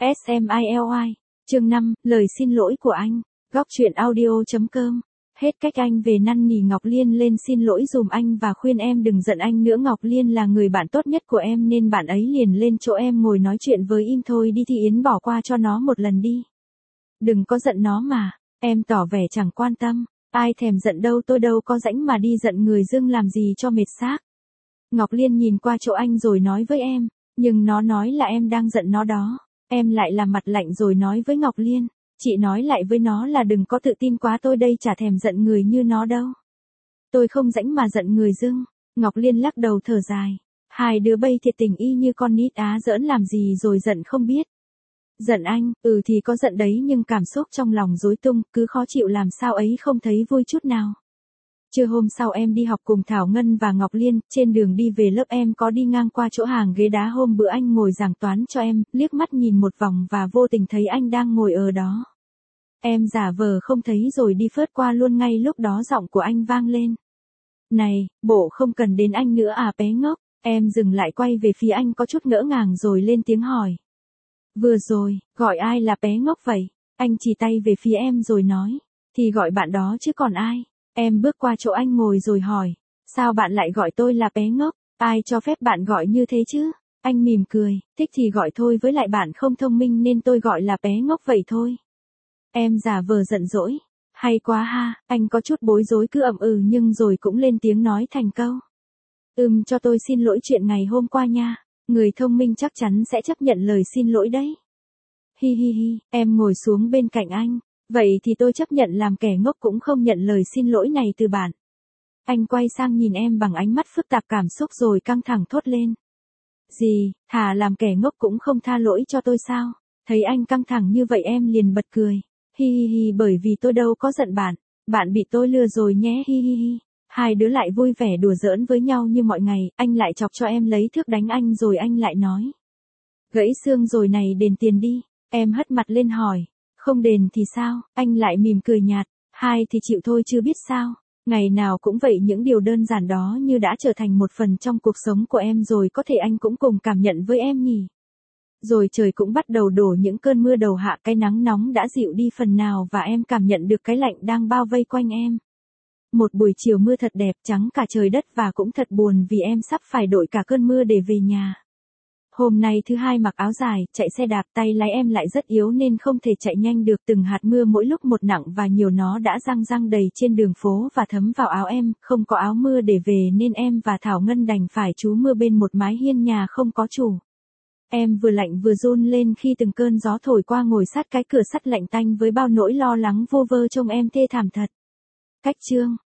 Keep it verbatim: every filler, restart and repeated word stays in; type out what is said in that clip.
ét em i lờ i, chương năm, lời xin lỗi của anh, góc truyện audio.com. Hết cách anh về năn nỉ Ngọc Liên lên xin lỗi dùm anh và khuyên em đừng giận anh nữa. Ngọc Liên là người bạn tốt nhất của em nên bạn ấy liền lên chỗ em ngồi nói chuyện với im thôi đi thì Yến bỏ qua cho nó một lần đi. Đừng có giận nó mà, em tỏ vẻ chẳng quan tâm, ai thèm giận đâu, tôi đâu có rãnh mà đi giận người dưng làm gì cho mệt xác. Ngọc Liên nhìn qua chỗ anh rồi nói với em, nhưng nó nói là em đang giận nó đó. Em lại làm mặt lạnh rồi nói với Ngọc Liên, chị nói lại với nó là đừng có tự tin quá, tôi đây chả thèm giận người như nó đâu. Tôi không rãnh mà giận người dưng. Ngọc Liên lắc đầu thở dài. Hai đứa bây thiệt tình y như con nít á, giỡn làm gì rồi giận không biết. Giận anh, ừ thì có giận đấy nhưng cảm xúc trong lòng rối tung, cứ khó chịu làm sao ấy không thấy vui chút nào. Trưa hôm sau em đi học cùng Thảo Ngân và Ngọc Liên, trên đường đi về lớp em có đi ngang qua chỗ hàng ghế đá hôm bữa anh ngồi giảng toán cho em, liếc mắt nhìn một vòng và vô tình thấy anh đang ngồi ở đó. Em giả vờ không thấy rồi đi phớt qua luôn, ngay lúc đó giọng của anh vang lên. Này, bộ không cần đến anh nữa à bé ngốc, em dừng lại quay về phía anh có chút ngỡ ngàng rồi lên tiếng hỏi. Vừa rồi, gọi ai là bé ngốc vậy? Anh chỉ tay về phía em rồi nói, thì gọi bạn đó chứ còn ai. Em bước qua chỗ anh ngồi rồi hỏi, sao bạn lại gọi tôi là bé ngốc, ai cho phép bạn gọi như thế chứ? Anh mỉm cười, thích thì gọi thôi, với lại bạn không thông minh nên tôi gọi là bé ngốc vậy thôi. Em giả vờ giận dỗi, hay quá ha, anh có chút bối rối cứ ậm ừ nhưng rồi cũng lên tiếng nói thành câu. Ừm, cho tôi xin lỗi chuyện ngày hôm qua nha, người thông minh chắc chắn sẽ chấp nhận lời xin lỗi đấy. Hi hi hi, em ngồi xuống bên cạnh anh. Vậy thì tôi chấp nhận làm kẻ ngốc cũng không nhận lời xin lỗi này từ bạn. Anh quay sang nhìn em bằng ánh mắt phức tạp cảm xúc rồi căng thẳng thốt lên. Gì, thà làm kẻ ngốc cũng không tha lỗi cho tôi sao? Thấy anh căng thẳng như vậy em liền bật cười. Hi hi hi, bởi vì tôi đâu có giận bạn. Bạn bị tôi lừa rồi nhé, hi hi hi. Hai đứa lại vui vẻ đùa giỡn với nhau như mọi ngày, anh lại chọc cho em lấy thước đánh anh rồi anh lại nói. Gãy xương rồi này, đền tiền đi. Em hất mặt lên hỏi. Không đền thì sao? Anh lại mỉm cười nhạt. Hai thì chịu thôi chứ biết sao. Ngày nào cũng vậy, những điều đơn giản đó như đã trở thành một phần trong cuộc sống của em rồi, có thể anh cũng cùng cảm nhận với em nhỉ. Rồi trời cũng bắt đầu đổ những cơn mưa đầu hạ, cái nắng nóng đã dịu đi phần nào và em cảm nhận được cái lạnh đang bao vây quanh em. Một buổi chiều mưa thật đẹp, trắng cả trời đất và cũng thật buồn vì em sắp phải đội cả cơn mưa để về nhà. Hôm nay thứ hai mặc áo dài, chạy xe đạp, tay lái em lại rất yếu nên không thể chạy nhanh được, từng hạt mưa mỗi lúc một nặng và nhiều nó đã răng răng đầy trên đường phố và thấm vào áo em, không có áo mưa để về nên em và Thảo Ngân đành phải trú mưa bên một mái hiên nhà không có chủ. Em vừa lạnh vừa run lên khi từng cơn gió thổi qua, ngồi sát cái cửa sắt lạnh tanh với bao nỗi lo lắng vô vơ, trông em thê thảm thật. Cách chương